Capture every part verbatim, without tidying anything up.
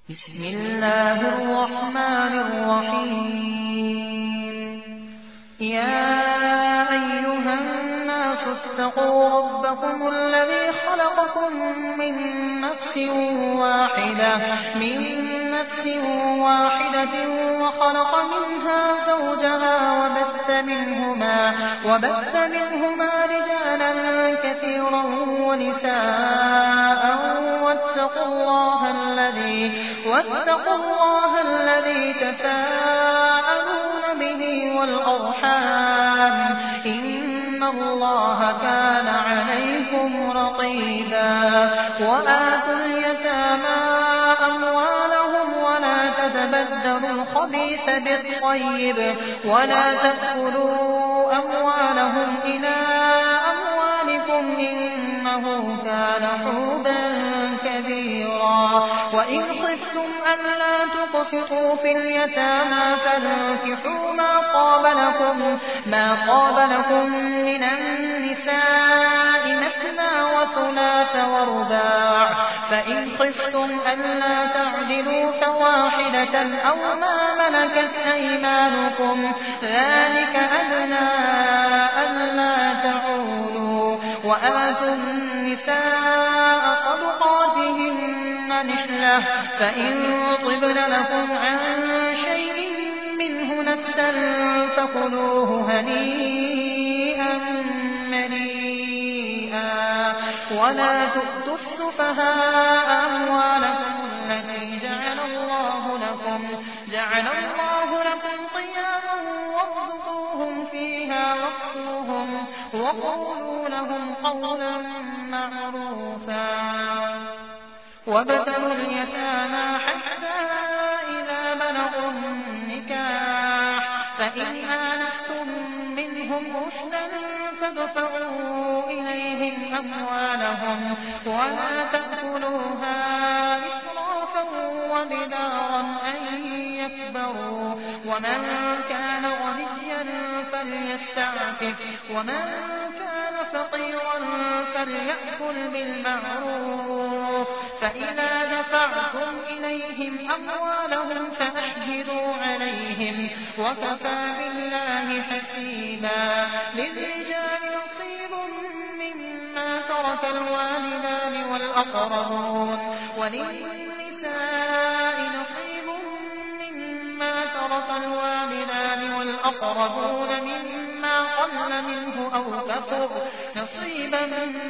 بسم الله الرحمن الرحيم يا أيها الناس اتقوا ربكم الذي خلقكم من نفس واحدة من نفس واحدة وخلق منها زوجها وبث منهما وبث منهما رجالا كثيرا ونساء واتقوا الله الذي واتقوا الله الذي تساءلون به والأرحام إن الله كان عليكم رقيبا وآتوا اليتامى أموالهم ولا تتبدلوا الخبيث بالطيب ولا تأكلوا أموالهم إلى أموالكم إنه كان حوبا كبيرا وإن خفتم ألا تقسطوا في اليتامى فانكحوا ما طاب لكم ما طاب لكم من النساء مثنى وثلاث ورباع فإن خفتم ألا تعدلوا فواحدة أو ما ملكت أيمانكم ذلك أدنى ألا تعولوا وآتوا النساء صدقاتهن نحلة فإن طبن لكم عن شيء منه نفسا فكلوه هنيئا مريئا ولا تؤتوا السفهاء أموالكم التي جعل الله لكم جعل الله لكم قياما وارزقوهم فيها واكسوهم وقولوا لهم قولا معروفا وابتلوا اليتامى حتى إذا بلغوا النكاح فإن آنستم منهم رشدا فادفعوا إليهم أموالهم ولا تأكلوها إسرافا وبدارا أن يكبروا ومن كان غنيا فليستعفف ومن كان فقيرا فليأكل بالمعروف فإذا دفعتم إليهم أموالهم فأشهدوا عليهم وكفى بالله حسيبا للرجال نصيب مما ترك الوالدان والأقربون وللنساء نصيب مما ترك الوالدان والأقربون مما قل منه أو كثر نصيبا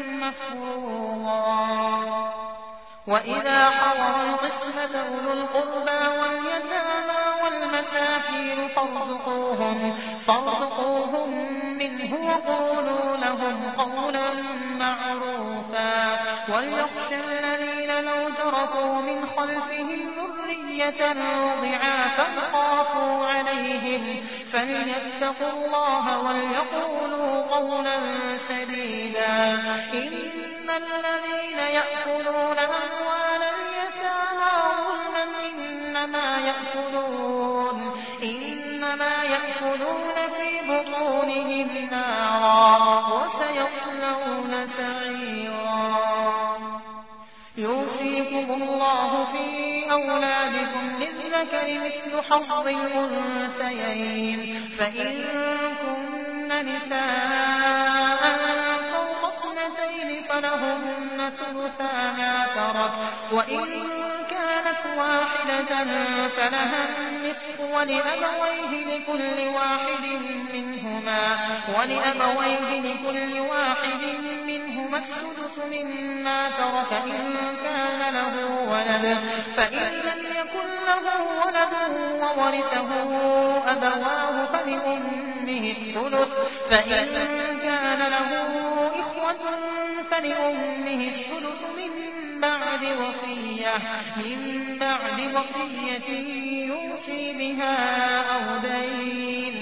مفروضا وإذا حضر القسمة أولو القربى واليتامى والمساكين فارزقوهم فارزقوهم منه وقولوا لهم قولا معروفا وليخشى الذين لو تركوا من خلفهم ذرية ضعافا خافوا عليهم فليتقوا الله وليقولوا قولا سديدا إن الذين يأكلون أموال اليتامى ظلما إنما يأكلون إنما يأكلون في بطونهم نارا وسيصلون سعيرا يوصيكم الله في أولادكم للذكر مثل حظ الأنثيين فإن كن نساء فلهن ثلثا ما ترك وإن كانت واحدة فلها النصف ولأبويه لكل واحد منهما ولأبويه لكل واحد منهما السدس مما ترك إن كان له ولد فإن لم يكن له ولد وورثه أبواه فلأمه الثلث فإن كان له إخوة فلأمه الثلث من بعد وصية من بعد وصية يوصي بها أو دين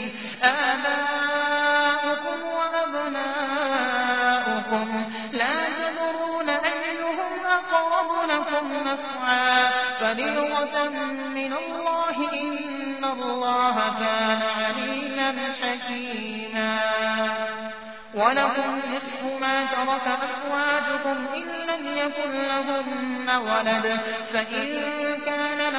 آباؤكم وأبناؤكم لا تدرون أيهم أقرب لكم نفعا فريضة من الله إن الله كان عليما حكيما ولكم نصف ما ترك أزواجكم إن لم يكن لهن ولد فإن كان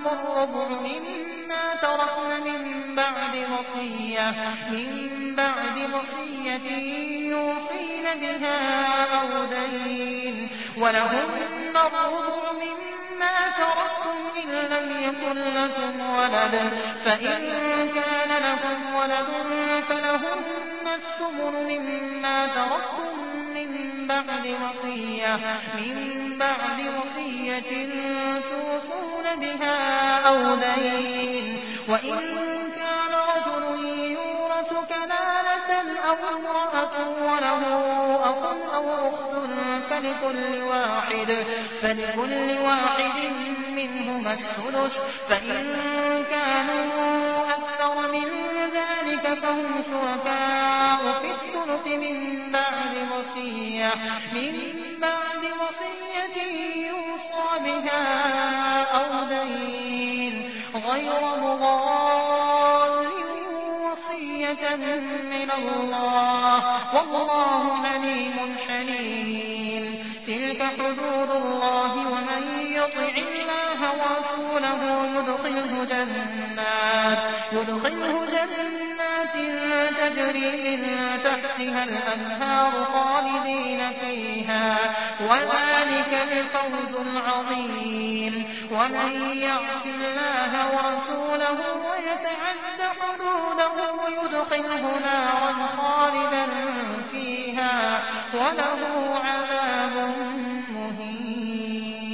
لهم الربع مما تركن من بعد وصية من بعد وصية يوصين بها أو دين ولهن الربع مما تركتم إن لم يكن لكم ولد فإن كان لكم ولد فلهن الثمن مما تركتم من بعد وصية من بعد وصية توصون بها أو دين وإن كان رجل يورث كلالة أو امرأة وله أخ أو أخت فلكل واحد فلكل واحد منهما السدس فإن كانوا أكثر من ذلك فهم شركاء في الثلث من بعد وصية من بعد وصية يوصى بها أو دين غير مضار وصية من الله والله عليم حليم تلك حدود الله ومن يطع الله ورسوله يدخله جنات يدخله جنات تجري من تحتها الأنهار خالدين فيها وذلك الفوز العظيم ومن يعص الله ورسوله ويتعد حدوده يدخله نارا خالدا فيها وله عذاب مهين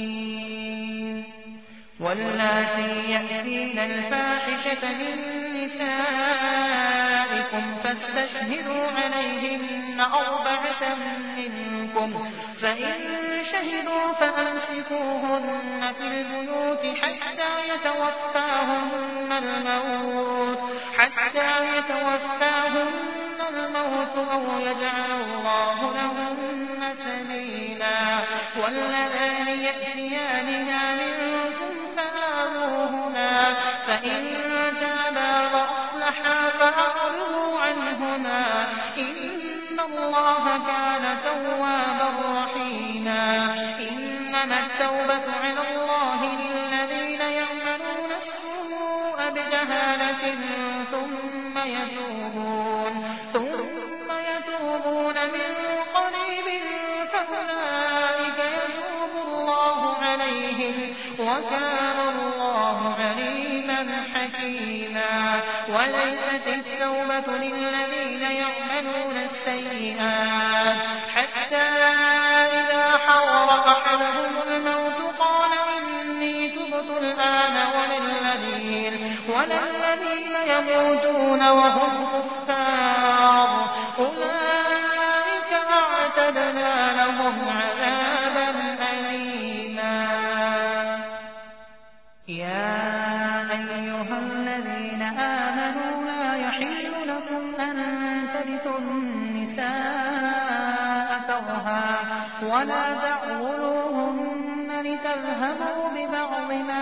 واللاتي يأتين الفاحشة من نسائكم فاستشهدوا عليهن أربعة منكم فإن شهدوا فأمسكوهن في البيوت حتى يتوفاهن الموت حتى يتوفاهن الموت أو يجعل الله لهن سبيلا واللذان يأتيانها منكم فآذوهما فإن تابا وأصلحا فأعرضوا عنهما إن الله كان توابا رحيما إنما التوبة على الله للذين يعملون السوء بجهالة ثم يتوبون ثم يتوبون من قريب فأولئك يتوب الله عليهم وكان الله عليما حكيما وليست التوبة للذين يعملون السيئات حتى إذا حضر أحدهم الموت قال إني تبت الآن وللذين وللذين يموتون وهم كفار أولئك أعتدنا لهم عذابا أليما يا أيها الذين آمنوا لا يحل لكم أن ترثوا النساء كرها ولا تعضلوهن لتذهبوا ببعض ما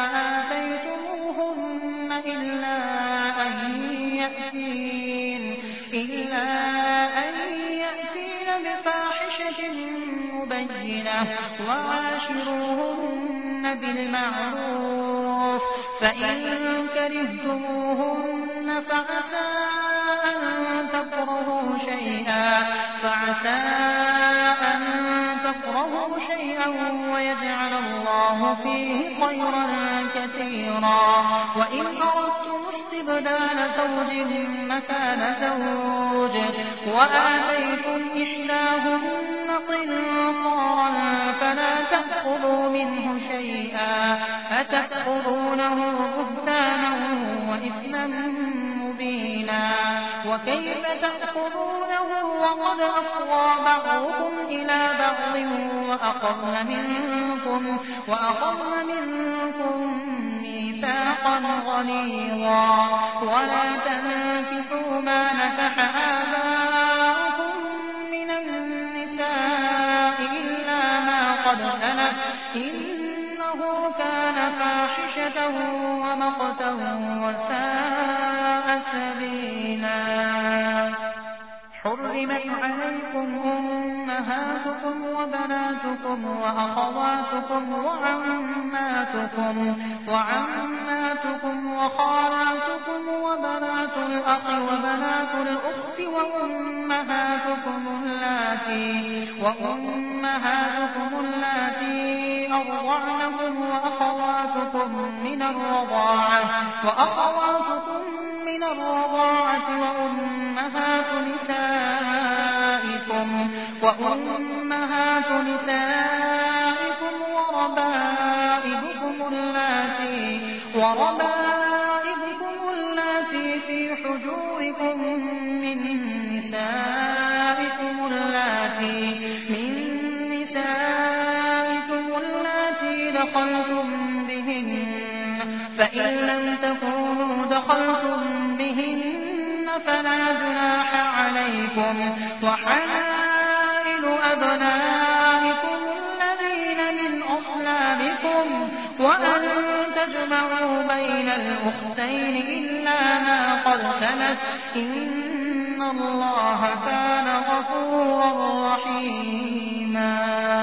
آتيتموهن إلا أن يأتين إلا أن يأتين بفاحشة مبينة وعاشروهن بالمعروف فإن كرهتموهن فعسى أن تكرهوا شيئا فعسى أن تكرهوا شيئا ويجعل الله فيه خيرا كثيرا وإن أردتم استبدال زوج مكان زوج وآتيتم إحداهن قنطارا فلا تأخذوا منه شيئا أتأخذونه بهتانا وإثما مبينا وكيف تأخذونه وقد أفضى بعضكم إلى بعض وأخذن منكم وأخذن منكم ميثاقا غليظا ولا تنكحوا ما نكح آباؤكم من النساء إلا ما قد سلف إنه كان فاحشة ومقتا وساء سبيلا حرمت عليكم أمهاتكم وبناتكم وأخواتكم وعماتكم وعماتكم وخالاتكم وبنات الأخ وبنات الأخت وأمهاتكم اللاتي وأمهاتكم اللاتي أرضعنكم وأخواتكم من الرضاعة وأخواتكم من الرضاعة وأمهات نسائكم وأمهات نسائكم وربائبكم اللاتي وربائبكم اللاتي في حجوركم من نسائكم اللاتي من نسائكم اللاتي دخلتم بهن فإن لم تكونوا دخلتم بهن فلا جناح عليكم وحلائل أبنائكم الذين من أصلابكم وأن تجمعوا بين الأختين إلا ما قد سلف إن الله كان غفورا رحيما.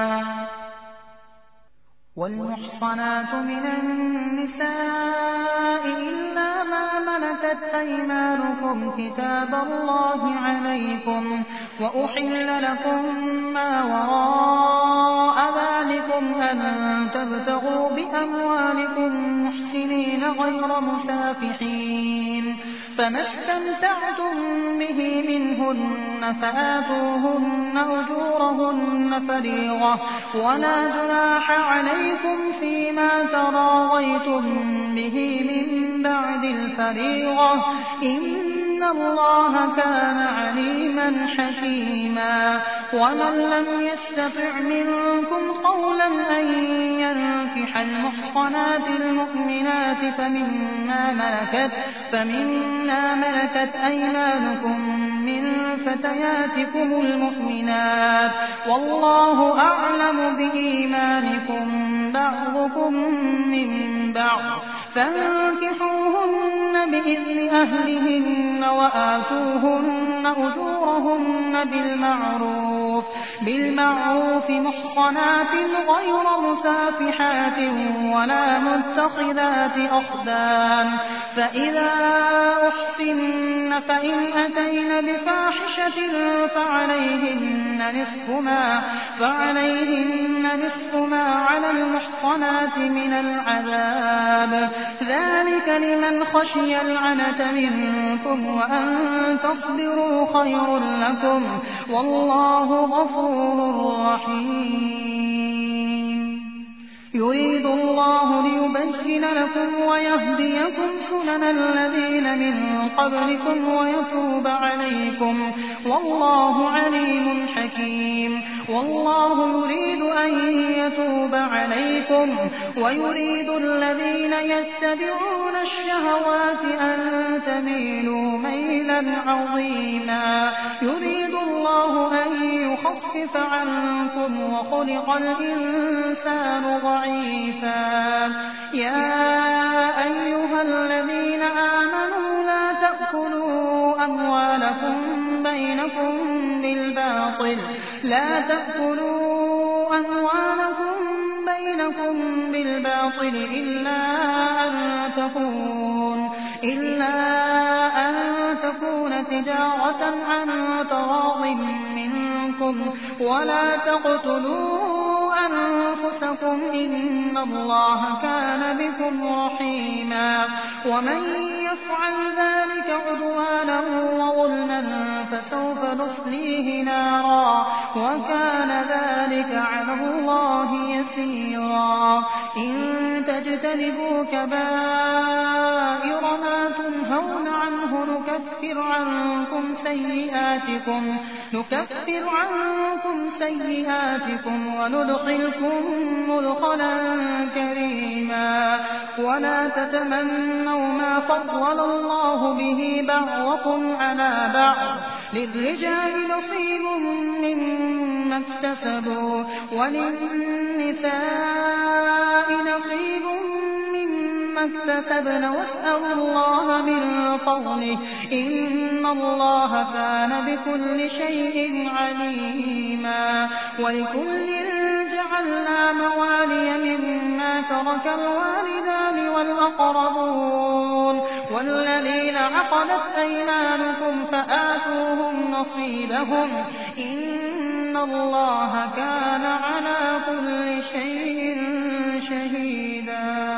والمحصنات من النساء إلا ما ملكت أيمانكم كتاب الله عليكم وأحل لكم ما وراء ذلكم أن تبتغوا بأموالكم محسنين غير مسافحين فما استمتعتم به منهن فآتوهن أجورهن فريضة ولا جناح عليكم فيما تراضيتم به من بعد الفريضة إن الله كان عليما حكيما. ومن لم يستطع منكم قولا أن ينكح المحصنات المؤمنات فمما ملكت فمما ملكت أيمانكم من فتياتكم المؤمنات والله أعلم بإيمانكم بعضكم من بعض فانكحوهن بإذن أهلهن وآتوهن أجورهن بالمعروف بالمعروف محصنات غير مسافحات ولا متخذات أخدان فإذا أحسن فإن أتين بفاحشة فعليهن نصف ما فعليهن نصف ما على المحصنات من العذاب ذلك لمن خشي العنة منكم وأن تصبروا خير لكم والله غفور رحيم. يريد الله ليبين لكم ويهديكم سنن الذين من قبلكم ويتوب عليكم والله عليم حكيم. والله يريد أن يتوب عليكم ويريد الذين يتبعون الشهوات أن تميلوا ميلا عظيما. يريد الله أن يخفف عنكم وخلق الإنسان ضعيفا. يا أيها الذين آمنوا لا تأكلوا أموالكم بينكم بالباطل لا تأكلوا أموالكم بينكم بالباطل إلا أن تكون إلا أن تكون تجارة عن تراض منكم ولا تقتلوا أنفسكم إن الله كان بكم رحيما. ومن يفعل ذلك عدوانا وظلما فسوف نصليه نارا وكان ذلك على الله يسيرا. إن تجتنبوا كبائر ما تنهون عنه نكفر عنكم سيئاتكم نكفر عنكم سيئاتكم وندخلكم مدخلا كريما. ولا تتمنوا ما فضل الله به بعضكم على بعض للرجال نصيب مما اكتسبوا وللنساء نصيب مما مما اكتسبن واسألوا الله من فضله إن الله كان بكل شيء عليما ولكل جعلنا موالي مما ترك الوالدان والأقربون والذين عقدت أيمانكم فآتوهم نصيبهم إن الله كان على كل شيء شهيدا.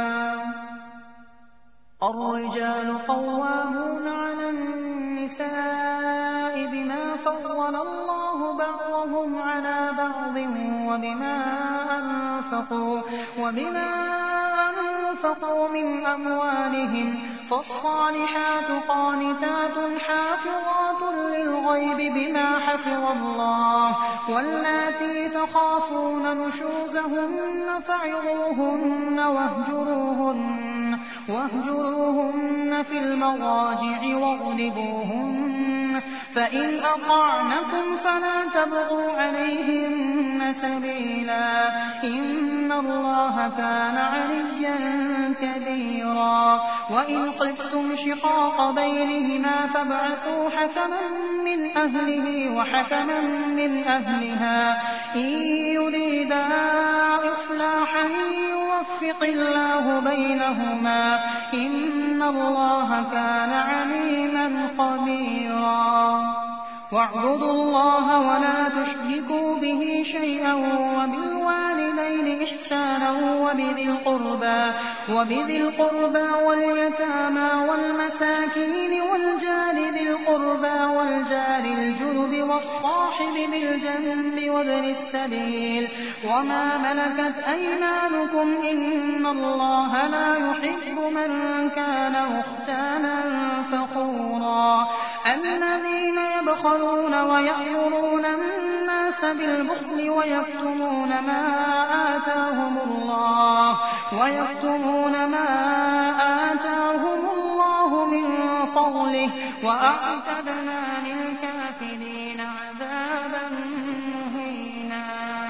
الرجال قوامون على النساء بما فضل الله بعضهم على بعض وبما أنفقوا, وبما أنفقوا من أموالهم فالصالحات قانتات حافظات للغيب بما حفظ الله واللاتي تخافون نشوزهن فعظوهن واهجروهن, واهجروهن في المضاجع واضربوهن فإن أطعنكم فلا تبغوا عليهن سبيلا إن الله كان عليا كبيرا. وإن خفتم شقاق بينهما فابعثوا حكما من أهله وحكما من أهلها إن يريدا إصلاحا يوفق الله بينهما إن الله كان عليما خبيرا. واعبدوا الله ولا تشركوا به شيئا وبالوالدين إحسانا وبذي القربى, وبذي القربى واليتامى والمساكين والجار ذي القربى والجار الجنب والصاحب بالجنب وابن السبيل وما ملكت أيمانكم إن الله لا يحب من كان مختالا فخورا. الذين يبخلون ويأمرون الناس بالبخل ويكتمون ما آتاهم الله ويكتمون ما آتاهم الله من فضله وأعتدنا للكافرين عذابا مهينا.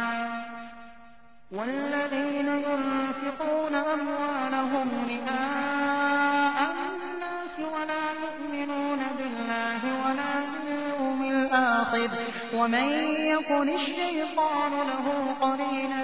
والذين ينفقون أموالهم رئاء الناس ولا يؤمنون بالله ولا باليوم الآخر ومن يكن الشيطان له قرينا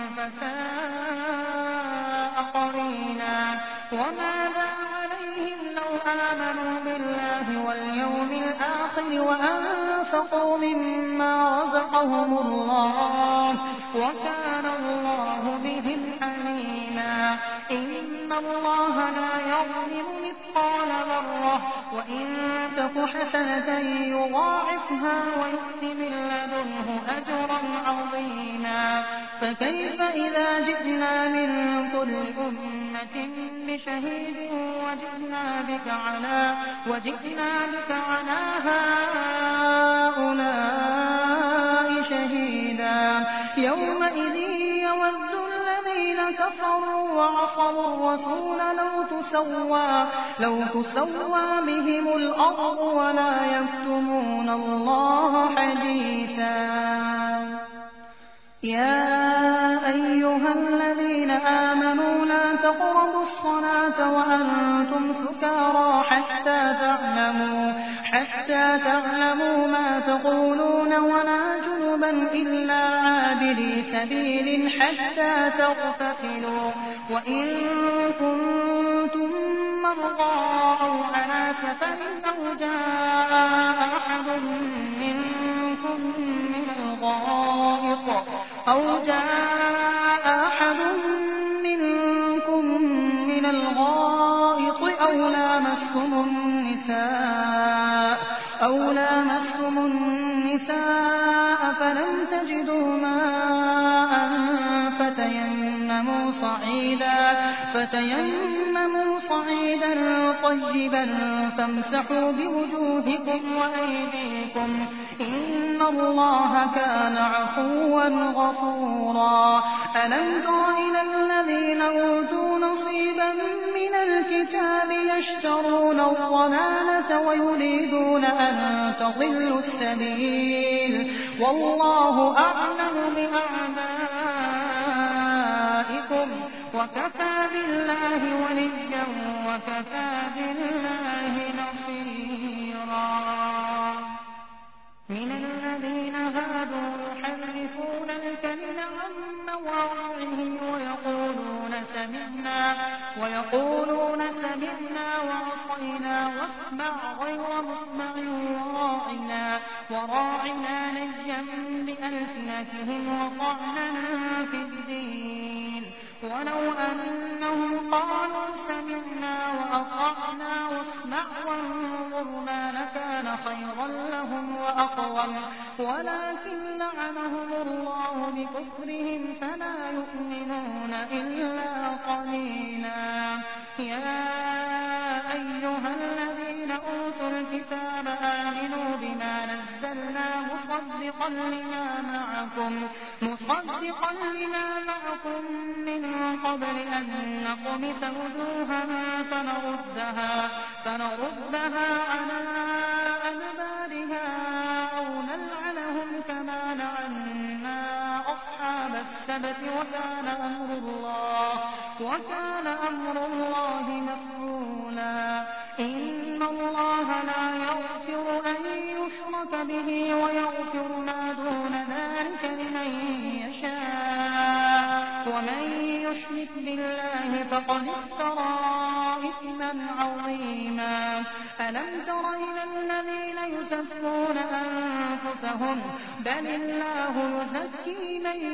فساء قرينا. وماذا عليهم لو آمنوا بالله واليوم الآخر وأنفقوا مما رزقهم الله وكان الله بهم عليما. إن الله لا يظلم مثقال ذرة وإن تك حسنة يضاعفها ويؤت من لدنه أجرا عظيما. فكيف إذا جئنا من كل أمة بشهيد وجئنا بك على, وجئنا بك على هؤلاء شهيدا. يومئذ يود الذين كفروا وعصوا الرسول لو تسوى, لو تسوى بهم الأرض ولا يكتمون الله حديثا. يا أيها الذين آمنوا لا تقربوا الصلاة وأنتم سكارى حتى تعلموا, حتى تعلموا ما تقولون ولا جنبا إلا عابري سبيل حتى تغتسلوا. وإن كنتم مرضى أو على سفر أو جاء أحد منكم من الغائط أو جاء أحد منكم من الغائط أو لامستم النساء أو لامستم النساء فلم تجدوا ماء فتيمموا صعيدا فتيمموا صعيدا طيبا فامسحوا بوجوهكم وأيديكم إن الله كان عفوا غفورا. ألم تر إلى الذين أوتوا نصيبا من الكتاب يشترون الضلالة ويريدون أن تضلوا السبيل والله أعلم بأعدائكم لهم وكفى بالله وليا وكفى بالله نصيرا. من الذين هادوا يحرفون الكلم عن مواضعه ويقولون سمعنا ويقولون سمعنا وعصينا واسمع غير مسمع وراعنا وراعنا ليا بألسنتهم وطعنا في الدين ولو أنهم قالوا سمعنا وأطعنا واسمع وانظرنا لكان خيرا لهم وأقوم ولكن لعنهم الله بكفرهم فلا يؤمنون إلا قليلا. يا أيها الذين أوتوا الكتاب آمنوا بما نزلنا مصدقا لما معكم مصدقا لما معكم من قبل أن نطمس وجوها فنردها فنردها على أدبارها أو نلعنهم كما لعنا أصحاب السبت وكان أمر الله وكان أمر الله مفعولا. إن الله لا يغفر أن يشرك به ويغفر ما دون ذلك لمن يشاء ومن يشرك بالله فقد افترى إثما عظيما. ألم تر إلى الذين يزكون أنفسهم بل الله يزكي من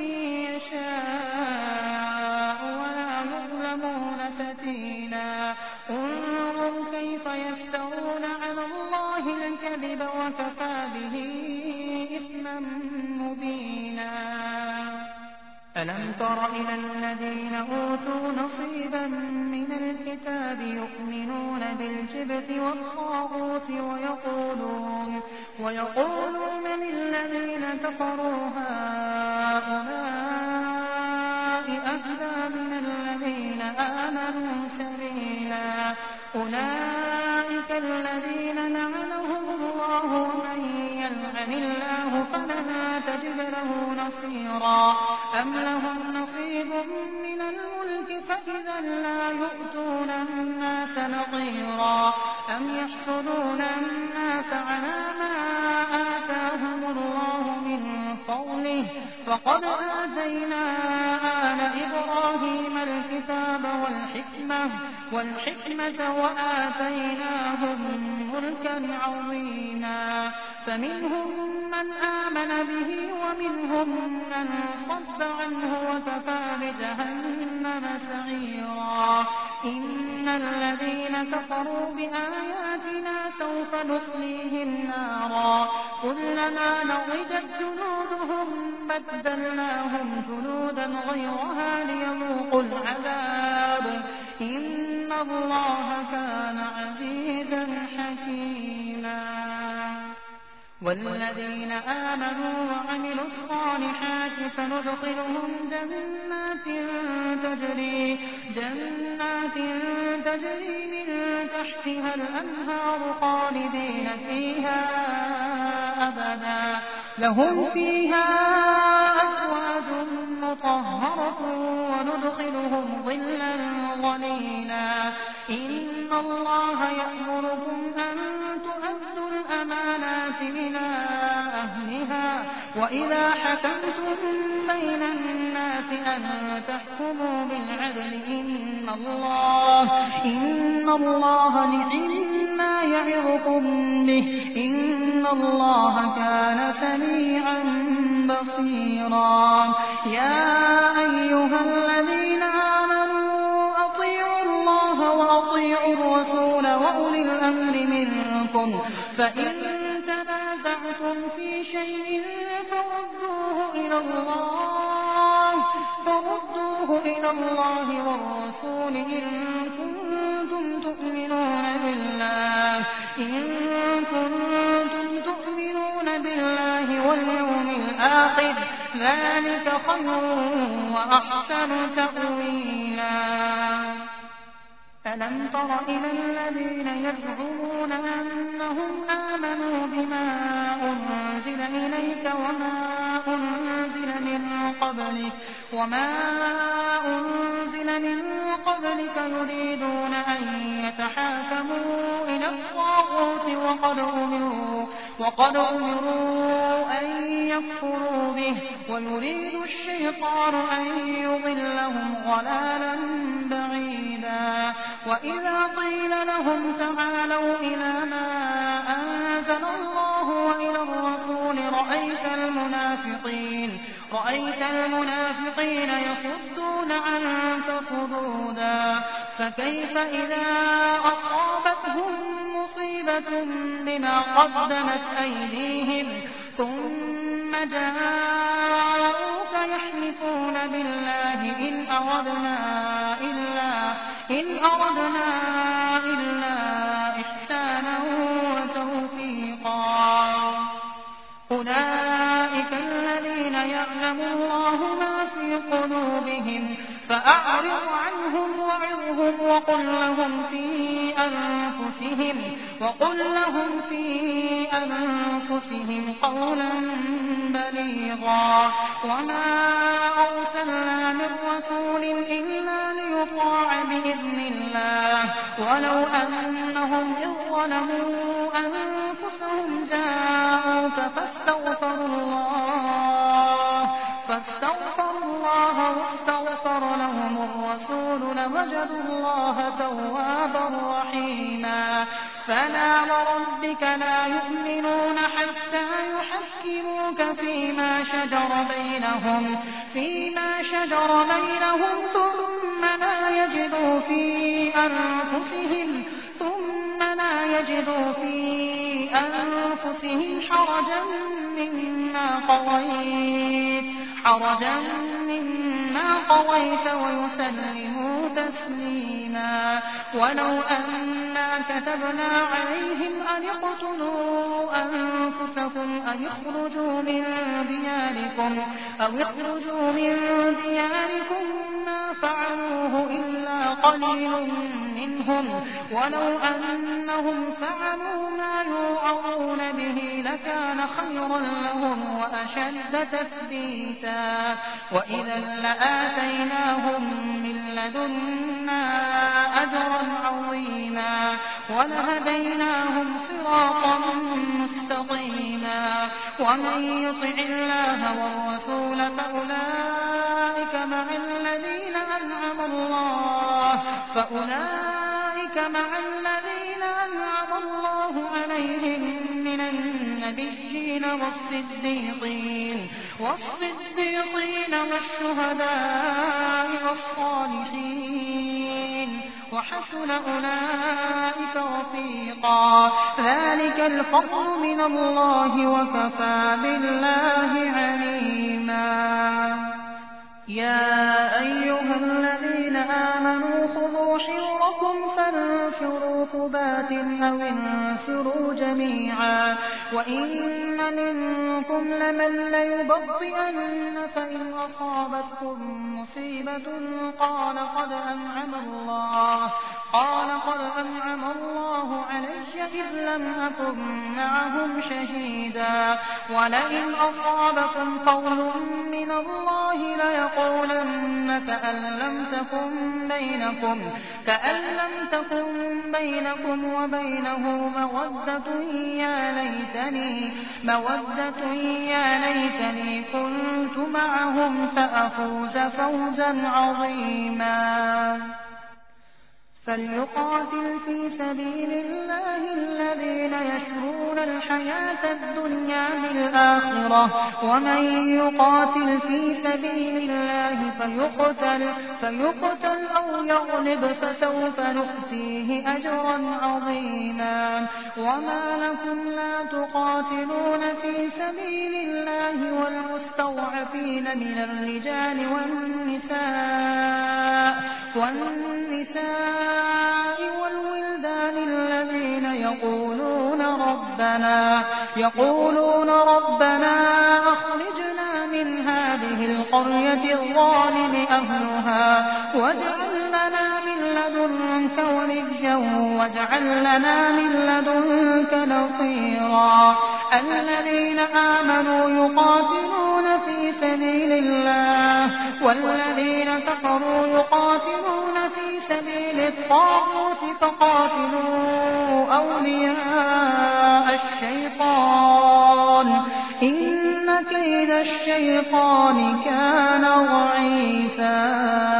يشاء ولا يظلمون فتيلا. انظر كيف يفترون على الله الكذب وكفى به إثما مبينا. ألم تر إلى الذين أوتوا نصيبا من الكتاب يؤمنون بالجبت والطاغوت ويقولون ويقولون للذين كفروا هؤلاء أهدى من الذين آمنوا سبيلا. أولئك الذين لعنهم الله ومن يلعن الله فلن تجد له نصيرا. أم لهم نصيب من الملك فإذا لا يؤتون الناس نقيرا. أم يحسدون الناس على ما آتاهم الله من فضله فقد آتينا آل إبراهيم الكتاب والحكمة والحكمة وآتيناهم ملكا عظيما. فمنهم من آمن به ومنهم من صد عنه وكفى بجهنم سعيرا. إن الذين كفروا بآياتنا سوف نصليهم نارا كلما نضجت جلودهم بدلناهم جلودا غيرها ليذوقوا العذاب إن الله كان عزيزا حكيما. والذين آمنوا وعملوا الصالحات فندخلهم جنات تجري جنات تجري من تحتها الأنهار خالدين فيها أبدا لهم فيها أزواج مطهرة وندخلهم ظلا ظليلا. إن الله يأمركم أن تؤدوا الأمانات إلى أهلها وإذا حكمتم بين الناس أن تحكموا بالعدل إن الله إن الله نعم يعظكم به إن الله كان سميعا بصيرا. يا أيها الذين آمنوا أطيعوا الله وأطيعوا الرسول وأولي الأمر منكم فإن تنازعتم في شيء فردوه إلى الله فردوه إلى الله والرسول إن كنتم تؤمنون بالله إن كنتم تؤمنون بالله واليوم الآخر ذلك خير وأحسن تأويلا. ألم تر إلى الذين يزعمون أنهم آمنوا بما أنزل إليك وما أنزل من قبلك وما أنزل الذين من قبلك يريدون أن يتحاكموا إلى الطاغوت وقد أمروا, وقد أمروا أن يكفروا به ويريد الشيطان أن يضلهم ضلالا بعيدا. وإذا قيل لهم تعالوا إلى ما أنزل الله وإلى الرسول رأيت المنافقين, رأيت المنافقين يصدون عنك صدودا. فكيف إذا أصابتهم مصيبة بما قدمت أيديهم ثم جاءوك يحلفون بالله إن أردنا إلا, إن أردنا إلا إحسانا وتوفيقا. أولئك الذين يعلم الله ما في قلوبهم فأعرض عنهم وعظهم وقل لهم في أنفسهم, وقل لهم في أنفسهم قولا بليغا. وما أرسلنا من رسول إلا ليطاع بإذن الله ولو أنهم إذ ظلموا أنفسهم جاءوك فاستغفروا الله, فاستغفروا الله واستغفر لهم الرسول لوجدوا الله توابا رحيما. فلا وربك لا يؤمنون حتى يحكموك فيما شجر بينهم, فيما شجر بينهم ثم لا يجدوا في أنفسهم, ثم لا يجدوا في أنفسهم حرجا مما قضيت, حرجا مما قضيت ويسلموا تسليما. ولو أنا كتبنا عليهم أن اقتلوا أنفسكم أن اخرجوا من دياركم, أو اخرجوا من دياركم ما فعلوه إلا قليل منهم, ولو أنهم فعلوا ما يوعظون به لكان خيرا لهم وأشد تثبيتا. وإذا لآتيناهم من لدنا أجرا عظيما ولهديناهم صراطا مستقيما. ومن يطع الله والرسول فأولئك مع الذين أنعم الله, فأولئك مع الذين أنعم الله عليهم من النبيين والصديقين, والصديقين والشهداء والصالحين وحسن أولئك رفيقا. ذلك الفضل من الله وكفى بالله عليما. يا أيها الذين آمنوا خذوا حذركم فانفروا ثبات أو انفروا جميعا. وإن منكم لمن ليبطئن فإن أصابتكم مصيبة قال قد أنعم الله, قال قد أنعم الله علي إذ لم أكن معهم شهيدا. ولئن أصابكم قول من الله ليقولن كأن لم تكن بينكم, كأن لم تكن بينكم وبينه مودة يا ليتني, مودة يا ليتني كنت معهم فأفوز فوزا عظيما. فليقاتل في سبيل الله الذين يشرون الحياة الدنيا بالآخرة, ومن يقاتل في سبيل الله فيقتل, فيقتل أو يغلب فسوف نؤتيه أجرا عظيما. وما لكم لا تقاتلون في سبيل الله والمستضعفين من الرجال والنساء, والنساء والولدان الذين يقولون ربنا, يقولون ربنا أخرجنا من هذه القرية الظالم أهلها واجعل لنا من لدنك وليا واجعل لنا من لدنك نصيرا. الذين آمنوا يقاتلون في سبيل الله والذين كفروا يقاتلون الطاغوت فقاتلوا أولياء الشيطان إن كيد الشيطان كان ضعيفا.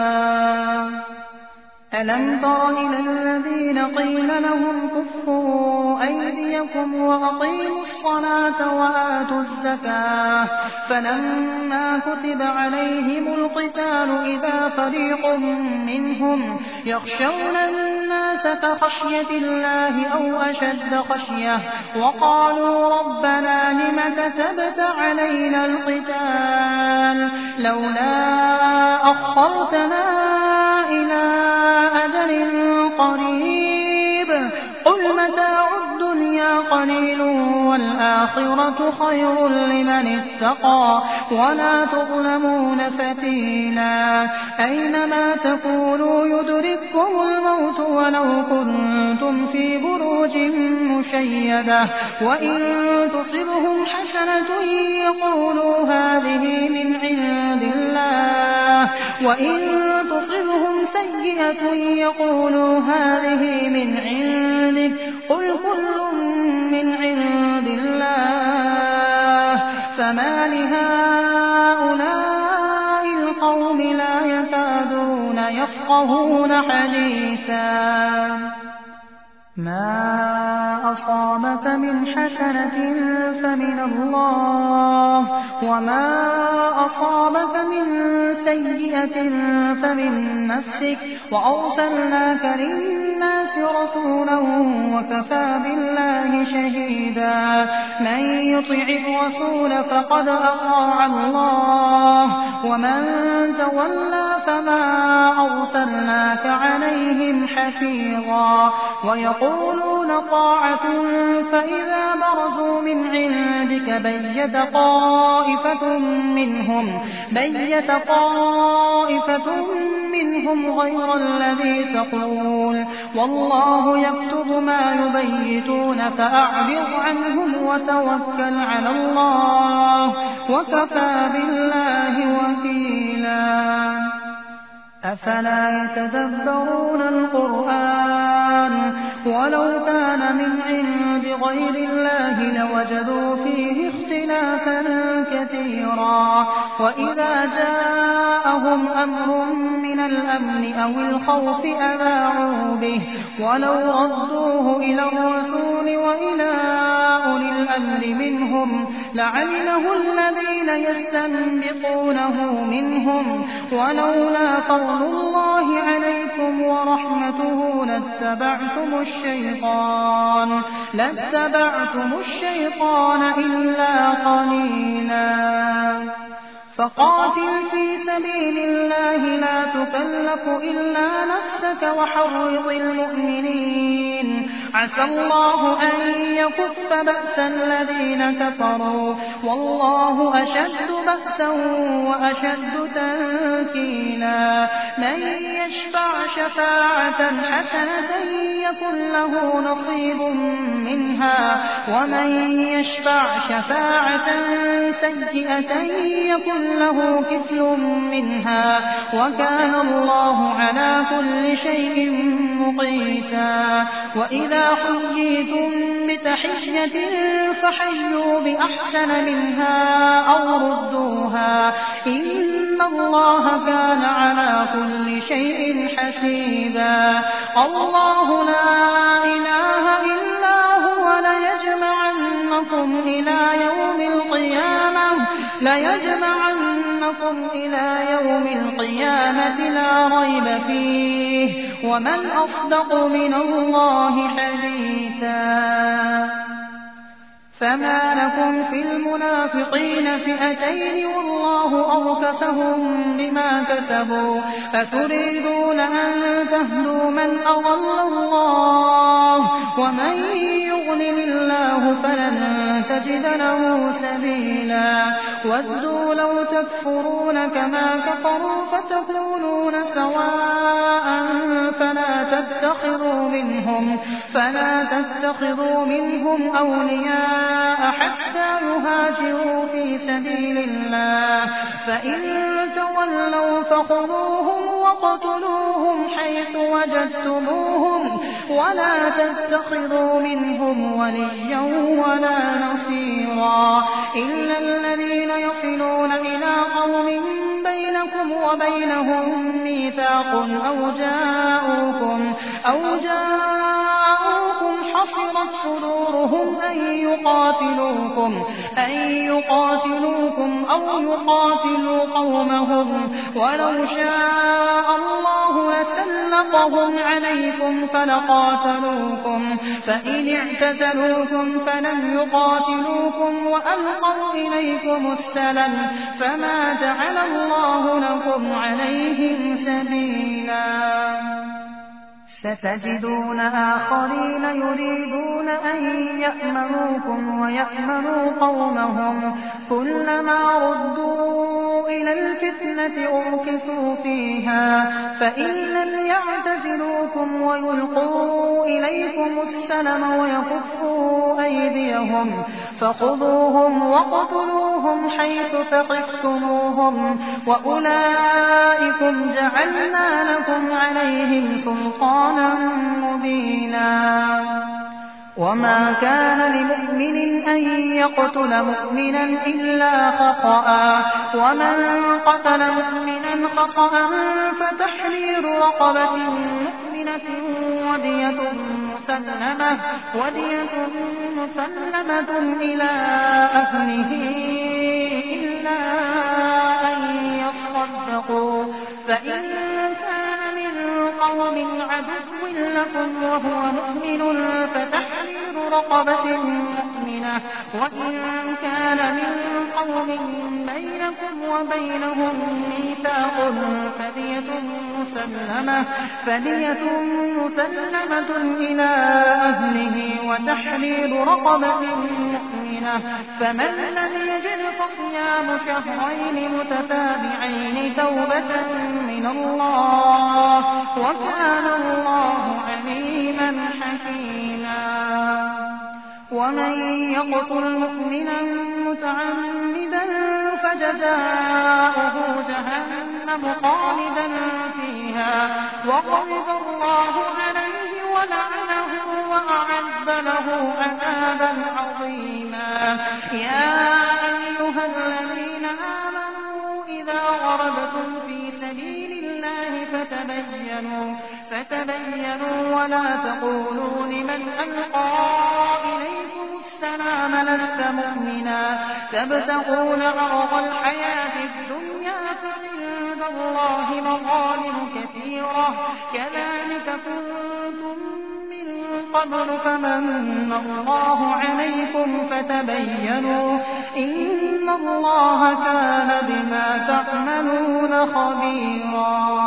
ألم تر إلى الذين قيل لهم كفوا أيديكم وأقيموا الصلاة وآتوا الزكاة فلما كتب عليهم القتال إذا فريق منهم يخشون الناس كخشية الله أو أشد خشية وقالوا ربنا لم كتبت علينا القتال لولا أخرتنا إلى أجل قريب قل متاع الدنيا قليل والآخرة خير لمن اتقى ولا تظلمون فتيلا أينما تكونوا يدرككم الموت ولو كنتم في بروج مشيدة وإن تصبهم حسنة يقولوا هذه من عند الله وإن تصبهم سيئة يقولوا هذه من عندك قل كل من عند الله فما لهؤلاء القوم لا يكادون يفقهون حديثا ما أصابك من حسنة فمن الله وما أصابك من سيئة فمن نفسك وأرسلناك للناس رسولا وكفى بالله شهيدا من يطع الرسول فقد أطاع الله ومن تولى فما أرسلناك عليهم حفيظا ويقولون طاعة فإذا برزوا من عندك بيت طائفة منهم بيت طائفة منهم غير الذي تقول والله يكتب ما يبيتون فأعرض عنهم وتوكل على الله وكفى بالله وكيلا أفلا يتدبرون القرآن ولو كان من عند غير الله لوجدوا فيه اختلافا كثيرا وإذا جاءهم أمر من الأمن أو الخوف أذاعوا به ولو ردوه إلى الرسول وإلى أولي الأمر منهم لعلمه الذين يستنبطونه منهم ولولا فضل الله عليكم ورحمته لاتبعتم الشيطان لاتبعتم الشيطان إلا قليلا فقاتل في سبيل الله لا تكلف إلا نفسك وحرض المؤمنين عسى الله أن يكف بأس الذين كفروا والله أشد بأسا وأشد تنكيلا من يشفع شفاعة حسنة يكن له نصيب منها ومن يشفع شفاعة سيئة يكن له كفل منها وكان الله على كل شيء مقيتا وإذا حييتم بتحية فحيوا بأحسن منها أو ردوها إن الله كان على كل شيء حسيبا الله لا إله إلا هو ليجمعنكم إلى يوم القيامة ليجمعنكم إلى يوم القيامة لا ريب فيه ومن أصدق من الله حديثا فما لكم في المنافقين فئتين والله أركسهم بما كسبوا أتريدون أن تهدوا من أضل الله ومن يضلل الله فلن تجد له سبيلا ودوا لو تكفرون كما كفروا فتكونون سواء فلا تتخذوا منهم فلا تتخذوا منهم أولياء حتى يهاجروا في سبيل الله فإن تولوا فخذوهم واقتلوهم حيث حيث وجدتموهم ولا تتخذوا منهم وليا ولا نصيرا إلا الذين يصلون إلى قوم بينكم وبينهم ميثاق أو جاءوكم أو جاءوكم حصرت صدورهم أن يقاتلوكم أن يقاتلوكم أو يقاتلوا قومهم ولو شاء الله لسلطهم عليكم فلقاتلوكم فإن اعتزلوكم فلم يقاتلوكم وألقوا إليكم السلم فما جعل الله لكم عليهم سبيلا ستجدون آخرين يريدون أن يأمنوكم ويأمنوا قومهم كلما ردوا إلى الفتنة أركسوا فيها فإن لم يعتزلوكم ويلقوا إليكم السلم ويكفوا أيديهم فخذوهم وقتلوهم حيث ثقفتموهم وأولئكم جعلنا لكم عليهم سلطانا مبينا وما كان لمؤمن أن يقتل مؤمنا إلا خطأ ومن قتل مؤمنا خطأ فتحرير رقبة مؤمنة ودية مسلمة, ودية مسلمة إلى أهله إلا أن يصدقوا فإن كان من قوم عدو لكم وهو مؤمن فتحرير رقبة مؤمنة وإن كان من قوم بينكم وبينهم ميثاق فدية مسلمة, فدية مسلمة إلى أهله وتحرير رقبة مؤمنة فمن لم يجد فصيام شهرين متتابعين توبة من الله وكان الله عليما حكيما ومن يقتل مؤمنا متعمدا فجزاؤه جهنم خالدا فيها وغضب الله عليه ولعنه وأعد له عذابا عظيما يا أيها الذين آمنوا إذا ضربتم في سبيل الله فتبينوا فتبينوا ولا تقولوا لمن ألقى إليكم السلام لست مؤمنا تبتغون عرض الحياة الدنيا فعند الله مظالم كثيرة كذلك كنتم من قبل فمن الله عليكم فتبينوا إن الله كان بما تعملون خبيرا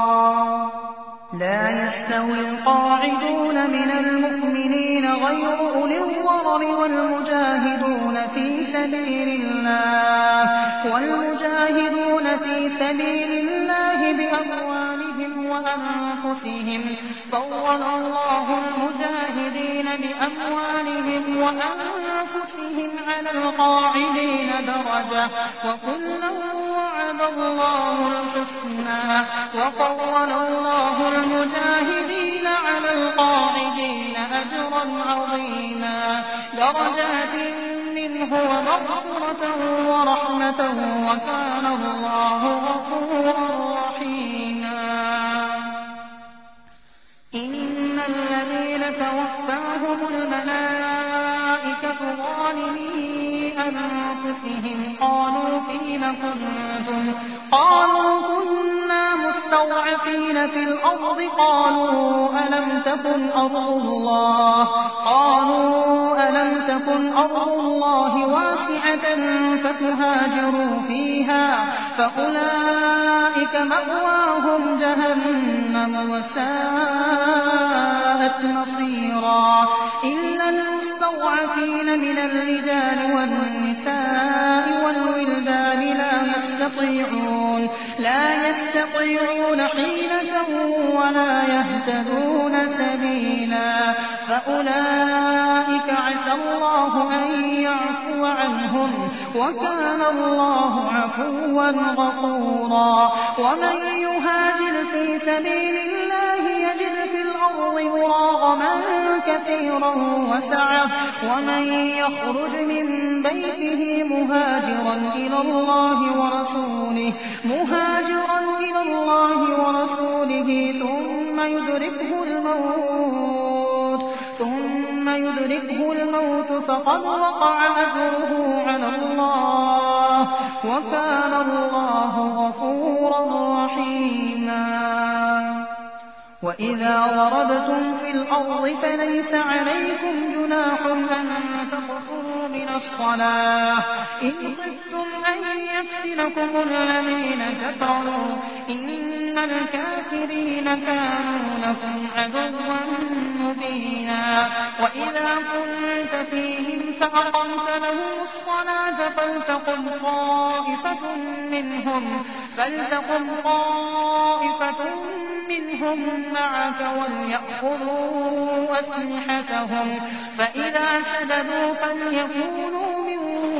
لا يستوي القاعدون من المؤمنين غير أولي الضرر والمجاهدون في سبيل الله والمجاهدون في سبيل الله بأموالهم وأنفسهم فضل الله المجاهدين بأموالهم وأنفسهم على القاعدين درجة وكلا وعد الله الحسنى وفضل الله المجاهدين على القاعدين أجرا عظيما درجات منه ومغفرة ورحمة وكان الله غفورا رحيما إن الذين توفاهم الملائكة ظالمي أنفسهم قالوا فيم كنتم قالوا كنا مستضعفين في الأرض قالوا ألم تكن أرض الله قالوا ألم تكن أرض الله واسعة فتهاجروا فيها فأولئك مأواهم جهنم وساءت مصيرا إلا المستضعفين من الرجال والنساء والولدان لا يستطيعون لا يستطيعون حيلة ولا يهتدون سبيلا فأولئك عسى الله أن يعفو عنهم وكان الله عفوا غفورا ومن يهاجر في سبيل الله يجد الأرض مراغما كثيرا وسعة ومن يخرج من بيته مهاجرا إلى الله ورسوله مهاجرا إلى الله ورسوله ثم يدركه الموت ثم يدركه الموت فقد وقع أجره على الله وكان الله غفورا رحيما وإذا ضربتم في الأرض فليس عليكم جناح أن تقصروا من الصلاة إن خفتم أن يفتنكم الذين كفروا إن الكافرين كانوا لكم عدوا مبينا وإذا كنت فيهم فأقمت لهم الصلاة فلتقم طائفة منهم فلتقم طائفة منهم معك وليأخذوا أسلحتهم فإذا سجدوا فليكونوا من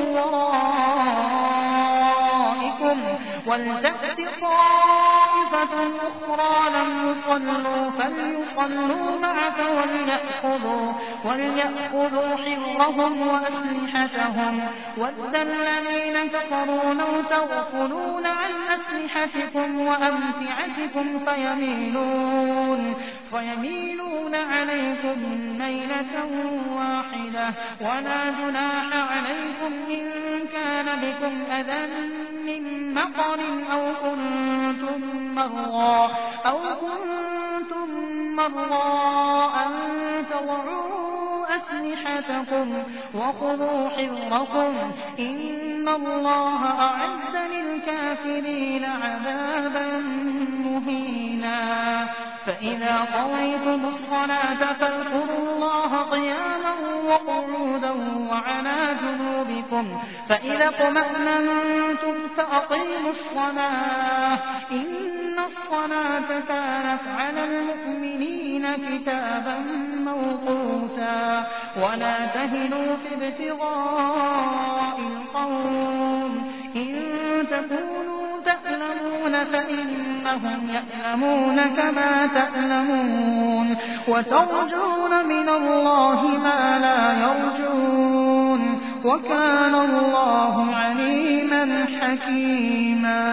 ورائكم ولتأت طائفة أخرى لم يصلوا فليصلوا معك وليأخذوا, وليأخذوا حذرهم وأسلحتهم ود الذين كفروا لو تغفلون عن أسلحتكم وأمتعتكم فيميلون, فيميلون عليكم ميلة واحدة ولا جناح عليكم إن كان بكم أذى من مطر أو كنتم مرضى أو كنتم مرضى أن تضعوا أسلحتكم وخذوا حذركم إن الله أعد للكافرين عذابا مهينا فإذا قضيتم الصلاة فاذكروا الله قياما وقعودا وعلى جنوبكم فإذا اطمأننتم فأقيموا الصلاة إن الصلاة كانت على المؤمنين كتابا موقوتا ولا تهنوا في ابتغاء القوم إن تكونوا تألمون فإنهم يألمون كما تألمون وترجون من الله ما لا يرجون وكان الله عليما حكيما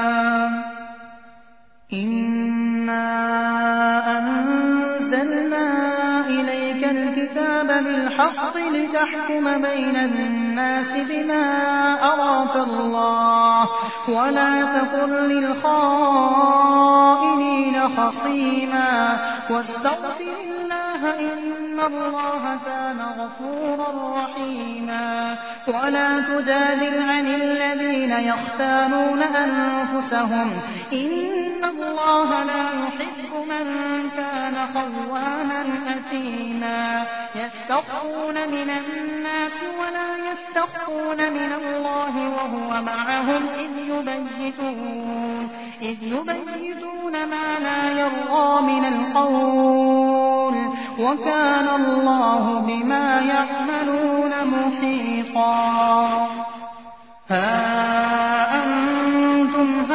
إنا أنزلنا إليك الكتاب بالحق لتحكم بين الناس بما أراك الله ولا تكن للخائنين خصيما واستغفر الله إن الله كان غفورا رحيما ولا تجادل عن الذين يختانون أنفسهم إن الله لا يحب من كان خوانا أثيما يستخفون من الناس ولا يستخفون من الله وهو معهم إذ يبيتون, إذ يبيتون ما لا يرضى من القول وكان الله بما يعملون محيطا ها أنتم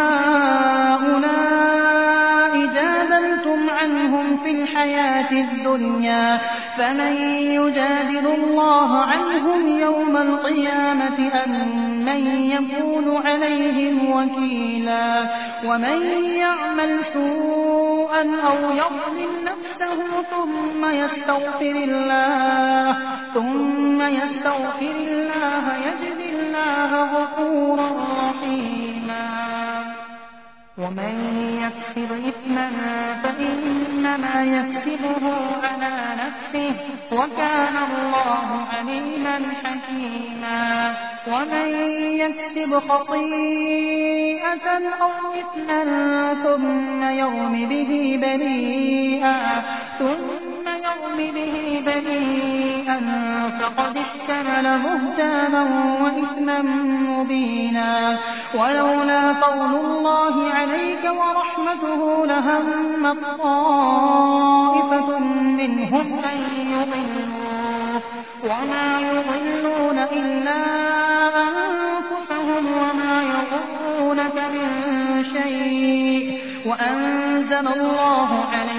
هؤلاء جادلتم عنهم في الحياة الدنيا فمن يجادل الله عنهم يوم القيامة أم من يكون عليهم وكيلا ومن يعمل سوءا أو يظلم نفسه ثم يستغفر الله ثم يستغفر الله يجد الله غفورا رحيما ومن يكسب إثما فإنما يكسبه على نفسه وكان الله عليما حكيما ومن يكسب خطيئة أو إثما ثم يرم به بريئا ثم يرم به بريئا فقد احتمل بهتانا وإثما مبينا ولولا فضل الله عليك ورحمته لهم طائفة منهم أن يضلوك وما يضلون إلا أنفسهم وما يضرونك من شيء وأنزل الله عليك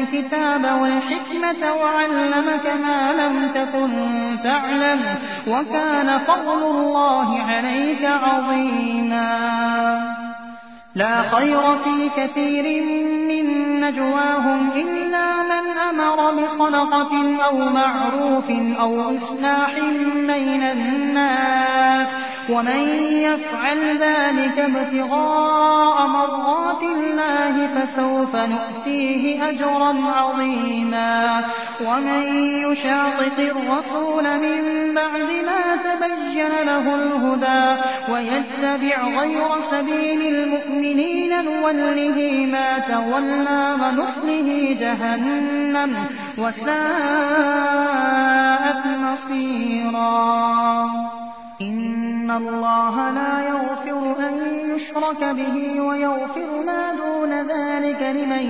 الكتاب والحكمة وعلمك ما لم تكن تعلم وكان فضل الله عليك عظيما لا خير في كثير من نجواهم إلا من أمر بصدقة أو معروف أو إصلاح بين الناس ومن يفعل ذلك ابتغاء مرضات الله فسوف نؤتيه أجرا عظيما ومن يشاقق الرسول من بعد ما تبين له الهدى ويتبع غير سبيل المؤمنين نوله ما تولى ونصله جهنم وساءت مصيرا إن الله لا يغفر أن يشرك به ويغفر ما دون ذلك لمن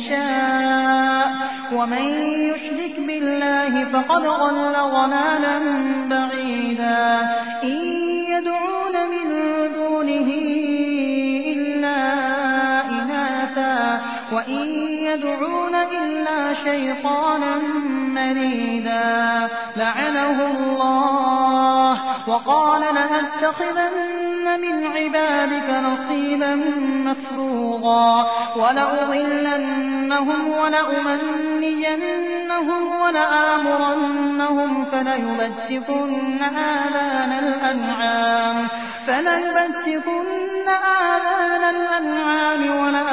يشاء ومن يشرك بالله فقد ضل ضلالا بعيدا إن يدعون من دونه إلا إناثا وإن يدعون إلا شيطانا مريدا لعنه الله وقال لأتخذن من عبادك نصيبا مفروضا ولأضلنهم ولأمنينهم ولآمرنهم فليبتكن آذان الأنعام فليبتكن آذان الأنعام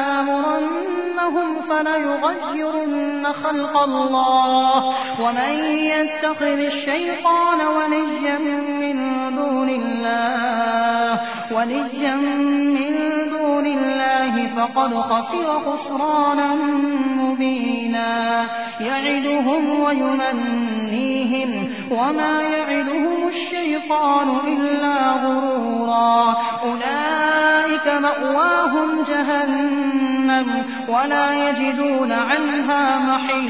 ولآمرنهم فليغيرن خلق الله ومن يتخذ الشيطان وليا من دون الله وليا من دون الله فقد خسر خسرانا مبينا يعدهم ويمنيهم وما يعدهم الشيطان إلا غرورا أولئك مأواهم جهنم ولا يجدون عنها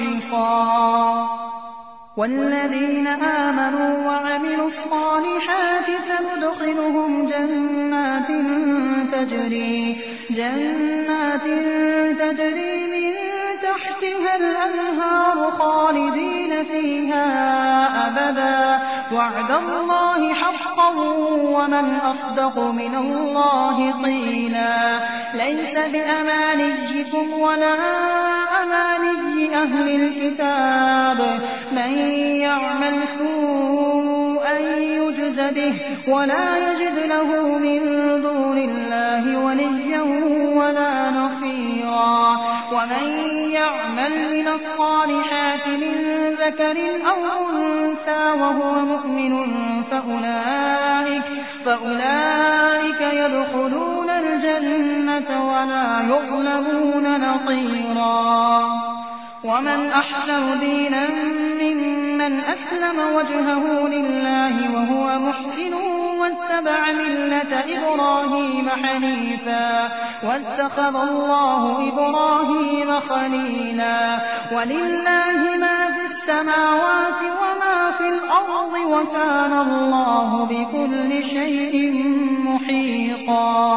محيصا والذين آمنوا وعملوا الصالحات سندخلهم جنات تجري جنات تجري من تحتها الأنهار خالدين فيها أبدا وعد الله حقا ومن أصدق من الله قيلا ليس بأمانيكم ولا أماني أهل الكتاب من يعمل سوءا يجز به ولا يجد له من دون الله وليا ولا نصيرا ومن يعمل من الصالحات من ذكر أو أنثى وهو مؤمن فأولئك, فأولئك يدخلون الجنة ولا يظلمون نقيرا ومن أحسن دينا ممن أسلم وجهه لله وهو محسن واتبع ملة إبراهيم حنيفا واتخذ الله إبراهيم خليلا ولله ما في السماوات وما في الأرض وكان الله بكل شيء محيطا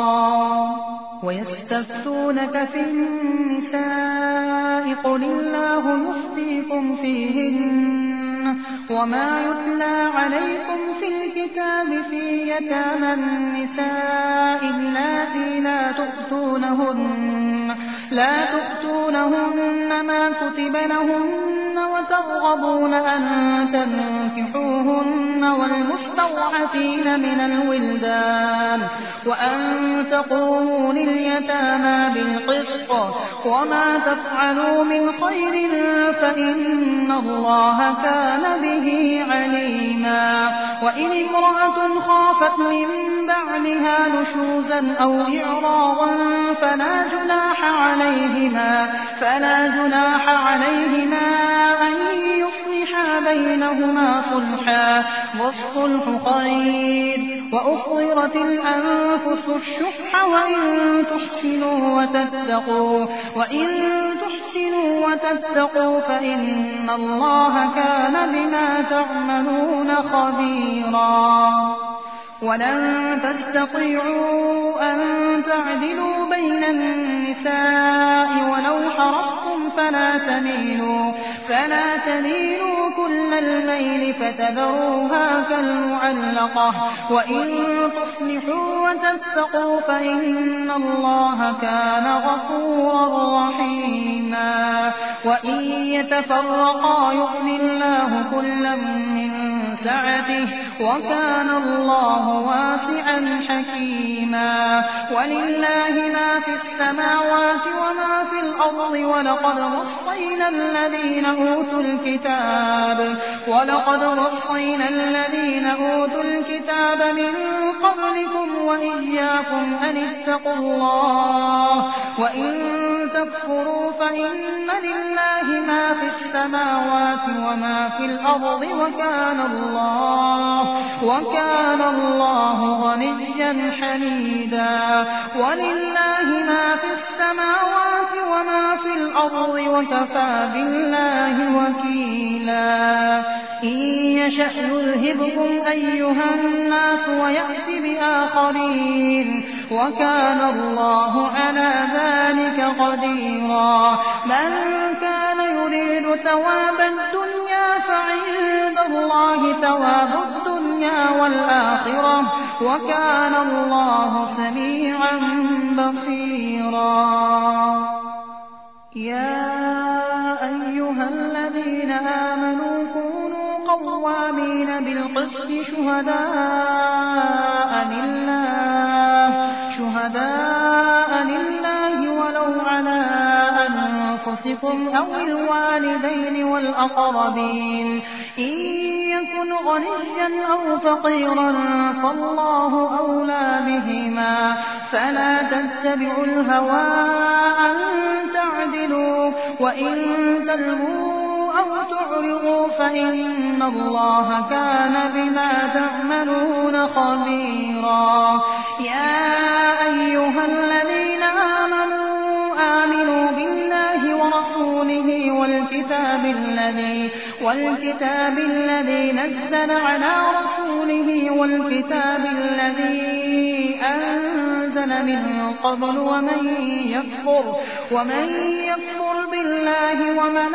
ويستفتونك في النساء قل الله يفتيكم فيهن وما يتلى عليكم في الكتاب في يتامى النساء اللاتي لا تؤتونهن لا تؤتونهن ما كتب لهن وترغبون أن تنكحوهن والمستضعفين من الولدان وأن تقوموا لليتامى بالقسط وما تفعلوا من خير فإن الله كان به عليما وإن امرأة خافت من بعلها نشوزا أو إعراضا فلا جناح عليهما فلا جناح عليهما أن يصلحا بينهما صلحا والصلح خير وأحضرت الأنفس الشح وإن تحسنوا وتتقوا وإن تحسنوا وتتقوا فإن الله كان بما تعملون خبيرا ولن تستطيعوا أن تعدلوا بين النساء ولو حرصتم فلا تميلوا, فلا تميلوا كل الميل فتذروها كالمعلقة وإن تصلحوا وتتقوا فإن الله كان غفورا رحيما وإن يتفرقا يغن الله كلا من سعته وكان الله واسعا حكيما ولله ما في السماوات وما في الأرض ولقد وصينا الذين أوتوا الكتاب ولقد وصينا الذين أوتوا الكتاب من قبلكم وإياكم أن اتقوا الله وإن تكفروا فإن لله ما في السماوات وما في الأرض وكان الله وكان الله غنيا حميدا ولله ما في السماوات وما في الأرض وكفى بالله وكيلا إن يشأ يذهبكم أيها الناس ويأت بآخرين وكان الله على ذلك قديرا من كان يريد ثواب الدنيا فعند الله ثواب الدنيا والآخرة وكان الله سميعا بصيرا يا أيها الذين آمنوا كونوا قوامين بالقسط شهداء لله شهداء لله ولو على أنفسكم أو الوالدين والأقربين إن يكن غنيا أو فقيرا فالله أولى بهما فلا تتبعوا الهوى أن تعدلوا وإن تلووا أو تعرضوا فإن الله كان بما تعملون خبيرا يا أيها الذين آمنوا آمنوا بالله ورسوله والكتاب الذي والكتاب الذي نزل على رسوله والكتاب الذي أنزل من قبل ومن يكفر ومن يكفر بالله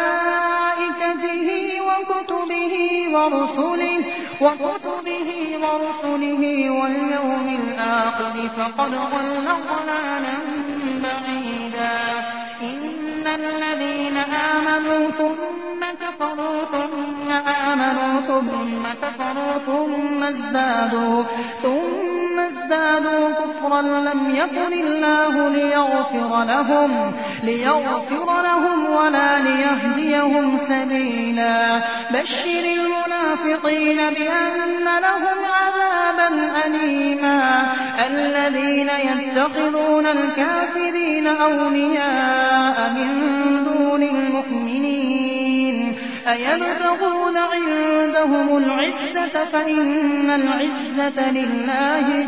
وملائكته وكتبه ورسله وكتبه ورسله واليوم الآخر فقد ضل ضلالا بعيدا إن الذين آمنوا ثم كفروا ثم آمنوا ثم كفروا ثم ازدادوا ثم ازدادوا كفرا لم يكن الله ليغفر لهم ليغفر لهم ولا ليهديهم سبيلا بشر المنافقين بأن لهم عذابا أليما الذين يتخذون الكافرين أولياء من دون المؤمنين أيبتغون عندهم العزة فإن العزة لله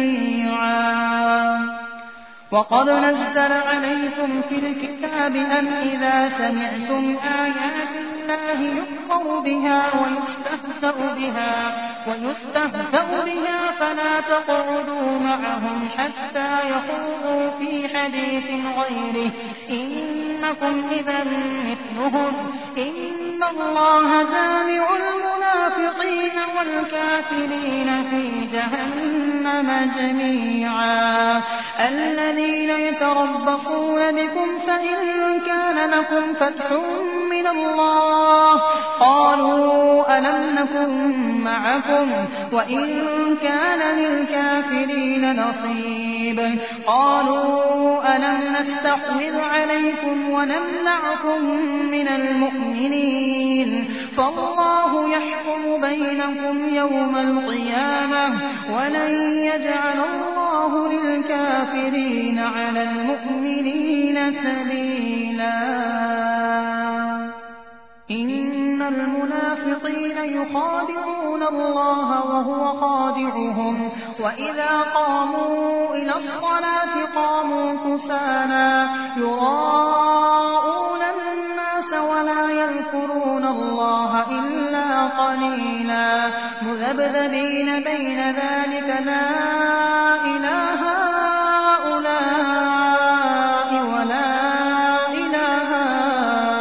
جميعا وقد نزل عليكم في الكتاب أن إذا سمعتم آيات الله يكفر بها ويستهزأ بها ويستهزأ بها فلا تقعدوا معهم حتى يخوضوا في حديث غيره إنكم إذا مثلهم إن الله جامع المنافقين والكافرين في جهنم جميعا الذين يتربصون بكم فإن كان لكم فتح من الله قالوا ألم نكن معكم وإن كان للكافرين نصيب قالوا ألم نستحوذ عليكم ونمنعكم من المؤمنين فالله يحكم بينكم يوم القيامة ولن يجعل الله للكافرين على المؤمنين سبيلا إن المنافقين يخادعون الله وهو خادعهم وإذا قاموا إلى الصلاة قاموا كسالى يراءون الناس ولا يذكرون الله إلا قليلا مذبذبين بين ذلك لا إله هؤلاء ولا إله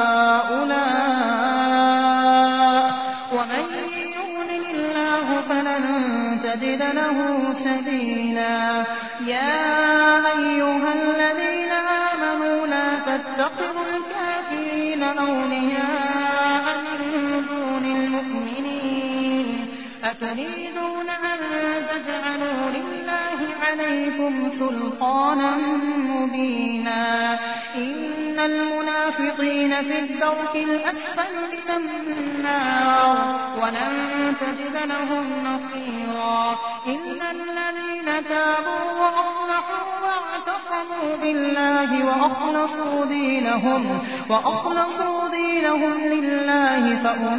تجد له سبيلا. يا أيها الذين آمنوا لا تتخذوا الكافرين أولياء من دون المؤمنين أتريدون أن تجعلوا لله عليكم سلطانا مبينا. إن المنافقين في الدرك الأسفل من النار ولن تجد لهم نصيرا. إلا الذين تابوا وأصلحوا واعتصموا بالله وأخلصوا دينهم, وأخلصوا دينهم لله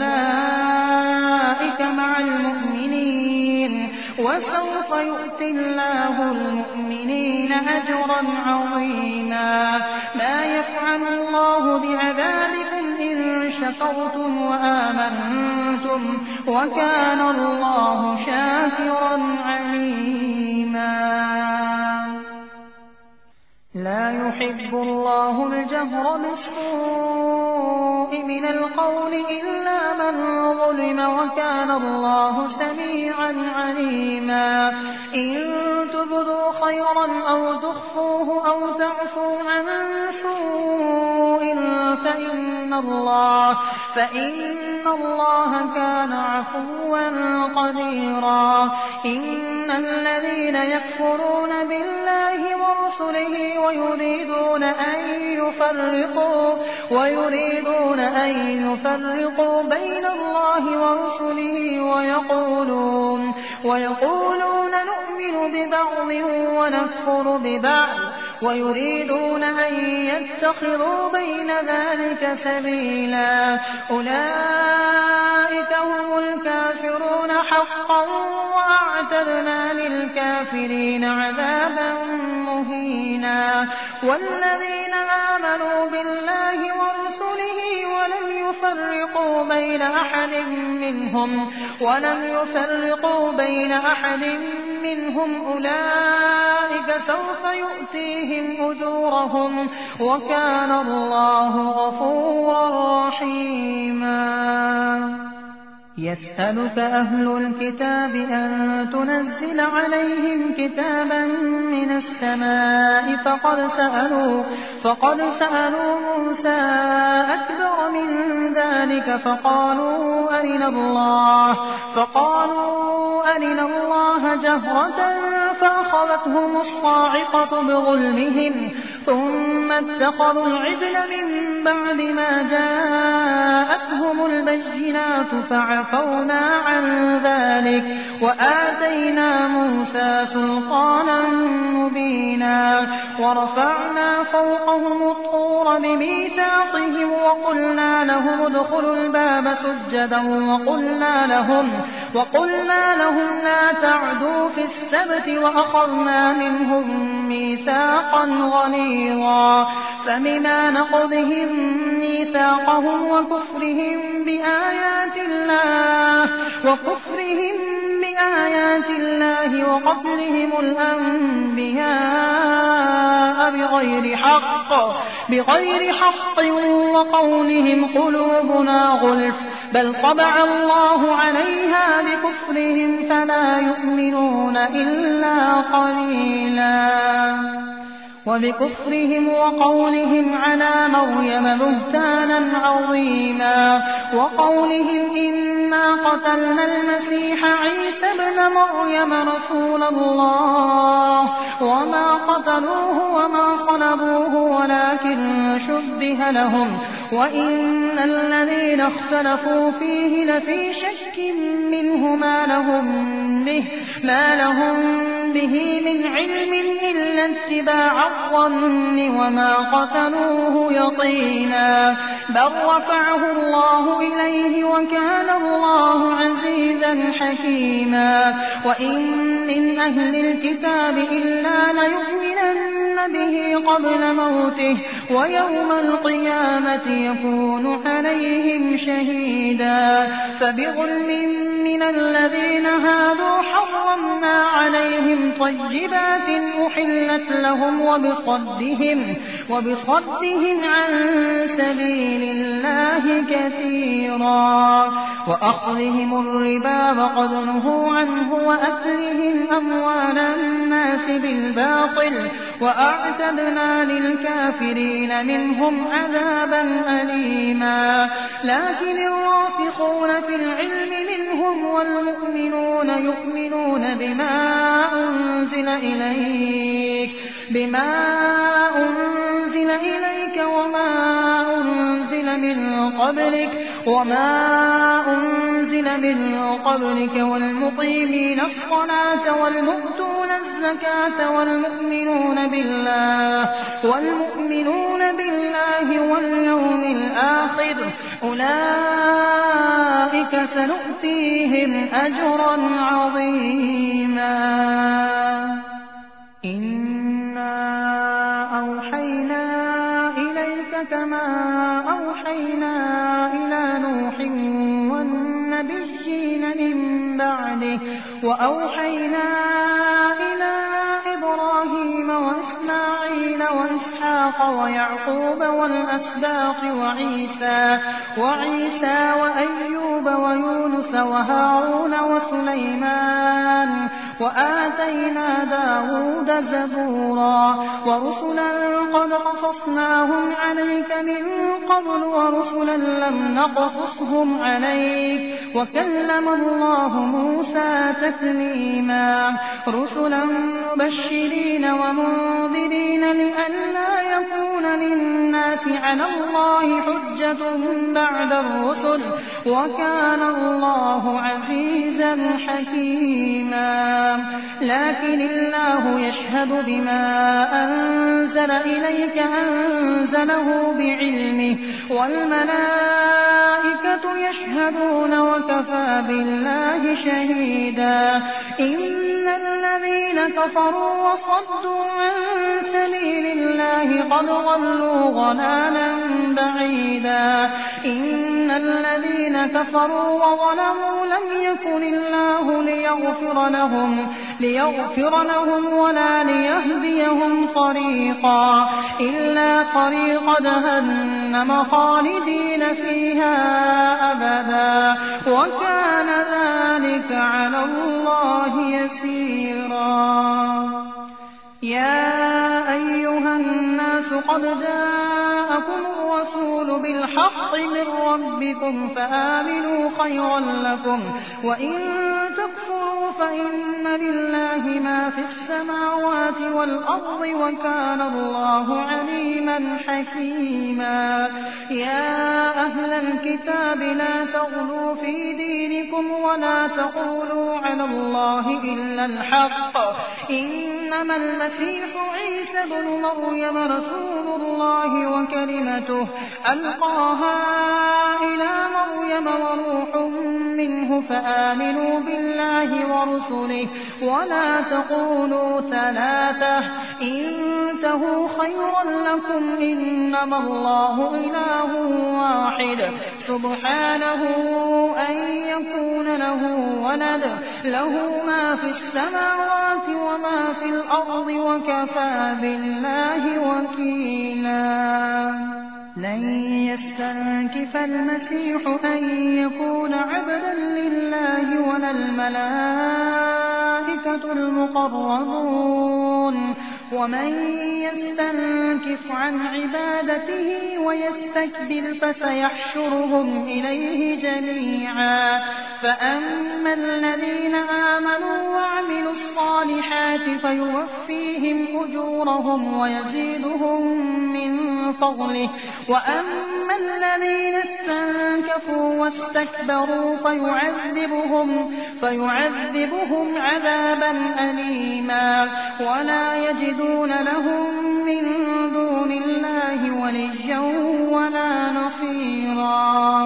فأولئك مع المؤمنين وسوف يؤتي الله المؤمنين أجرا عظيما. ما يفعل الله بعذابكم إن شكرتم وآمنتم وكان الله شاكرا عليما. لا يحب الله الجهر بالسوء من القول إلا من ظلم وكان الله سميعا عليما. إن تبدوا خيرا أو تخفوه أو تعفوا عن سوء فإن الله, فإن الله كان عفوا قديرا. إن الذين يكفرون بالله ورسله ويريدون أن يفرقوا, ويريدون أن يفرقوا بين الله ورسله ويقولون, ويقولون نؤمن ببعض ونكفر ببعض ويريدون أن يتخذوا بين ذلك سبيلا. أولئك هم الكافرون حقا وأعتدنا للكافرين عذابا مهينا. والذين آمنوا بالله ورسله ولم يفرقوا بين أحد منهم ولم يفرقوا بين أحد منهم أولئك سوف يؤتيهم أجورهم وكان الله غفورا رحيما. يسألك أهل الكتاب أن تنزل عليهم كتابا من السماء فقد سألوا, فقد سألوا موسى أكبر من ذلك فقالوا أرنا الله, فقالوا أرنا الله جهرة فأخذتهم الصاعقة بظلمهم ثم اتخذوا العجل من بعد ما جاءتهم البينات فعفونا عن ذلك وآتينا موسى سلطانا مبينا. ورفعنا فوقهم الطور بميثاقهم وقلنا لهم ادخلوا الباب سجدا وقلنا لهم, وقلنا لهم لا تعدوا في السبت وأخذنا منهم ميثاقا غليظا. فبما نقضهم ميثاقهم وكفرهم بآيات الله وكفرهم بآيات الله وقتلهم الأنبياء بغير حق بغير حق وقولهم قلوبنا غلف بل طبع الله عليها بكفرهم فلا يؤمنون إلا قليلا. وبكفرهم وقولهم على مريم بهتانا عظيما. وقولهم إنا قتلنا المسيح عيسى ابن مريم رسول الله وما قتلوه وما صلبوه ولكن شبه لهم وإن الذين اختلفوا فيه لفي شك منه ما لهم به, ما لهم به من علم إلا اتباع الظن وما قتلوه يقينا بل رفعه الله إليه وكان الله عزيزا حكيما. وإن من أهل الكتاب إلا ليؤمنن به قبل موته ويوم القيامة يكون عليهم شهيدا فبظلم من الذين هادوا حرمنا عليهم طيبات أحلت لهم وبصدهم, وبصدهم عن سبيل الله كثيرا وأخذهم الربا وقد نهوا عنه وأكلهم أموال الناس بالباطل وأعتدنا للكافرين منهم عذابا أليما لكن الراسخون في العلم منهم والمؤمنون يؤمنون بما أنزل إليك بما أنزل إليك وما أنزل من قبلك وما أنزل من قبلك والمقيمين الصلاة والمؤتون الزكاة والمؤمنون بالله والمؤمنون بالله واليوم الآخر أولئك سنؤتيهم أجرا عظيما إنا أوحينا إليك كما أوحينا إلى نوح والنبيين من بعده وأوحينا إلى إبراهيم وإسماعيل وإسحاق ويعقوب والأسباط وعيسى وعيسى وأيوب ويونس وهارون وسليمان وآتينا داود زبورا ورسلا قد قصصناهم عليك من قبل ورسلا لم نقصصهم عليك وكلم الله موسى تكليما رسلا مبشرين ومنذرين لئلا يكون للناس على الله حجة بعد الرسل وكان الله عزيزا حكيما لكن الله يشهد بما أنزل إليك أنزله بعلمه والملائكة يشهدون وكفى بالله شهيدا إن الذين كفروا وصدوا عن سبيل الله قد ضلوا ضلالا بعيدا إن الذين كفروا وظلموا لم يكن الله ليغفر لهم ليغفر لهم ولا ليهديهم طريقا إلا طريق جهنم خالدين فيها أبدا وكان ذلك على الله يسيرا يا أيها الناس قد جاءكم الرسول بالحق من ربكم فآمنوا خيرا لكم وإن تكفروا فإن لله ما في السماوات والأرض وكان الله عليما حكيما يا أهل الكتاب لا تغلوا في دينكم ولا تقولوا على الله إلا الحق إنما المسيح عيسى بن مريم رسول الله وكلمته ألقاها إلى مريم وروح منه فآمنوا بالله ورسله ولا تقولوا ثلاثة انتهوا خيرا لكم إنما الله إله واحد سبحانه أن يكون له ولد له ما في السماوات وما في الأرض وكفى بالله وكيلا لن يستنكف المسيح أن يكون عبدا لله ولا الملائكة المقربون ومن يستنكف عن عبادته ويستكبر فسيحشرهم إليه جميعا فأما الذين آمنوا وعملوا الصالحات فيوفيهم أجورهم ويزيدهم من فضله وأما الذين استنكفوا واستكبروا فيعذبهم, فيعذبهم عذابا أليما ولا يجدون لهم من دون الله وليا ولا نصيرا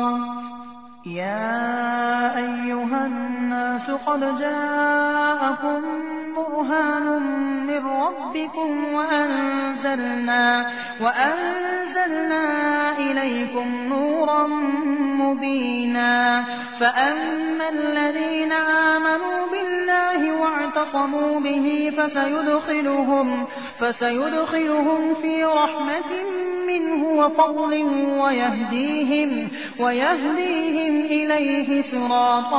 يا أيها الناس قد جاءكم برهان من ربكم وأنزلنا, وأنزلنا إليكم نورا مبينا. فأما الذين آمنوا بالله واعتصموا به فسيدخلهم, فسيدخلهم في رحمة منه وفضل ويهديهم, ويهديهم إليه صراطا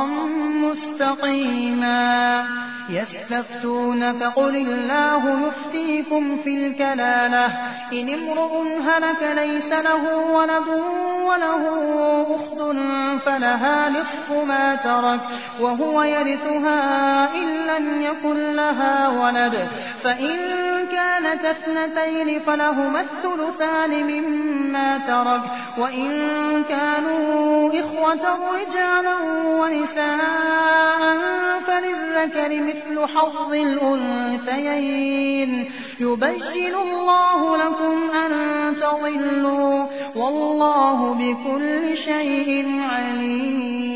مستقيما. يستفتونك قل الله يفتيكم في الكلالة إن امرؤ هلك ليس له ولد وله أخت فلها نصف ما ترك وهو يرثها إن لم يكن لها ولد، فإن كانت اثنتين فلهما الثلثان مما ترك، وإن كانوا إخوة رجالا ونساء فللذكر مثل حظ الأنثيين. يبين الله لكم أن تضلوا والله بكل شيء عليم.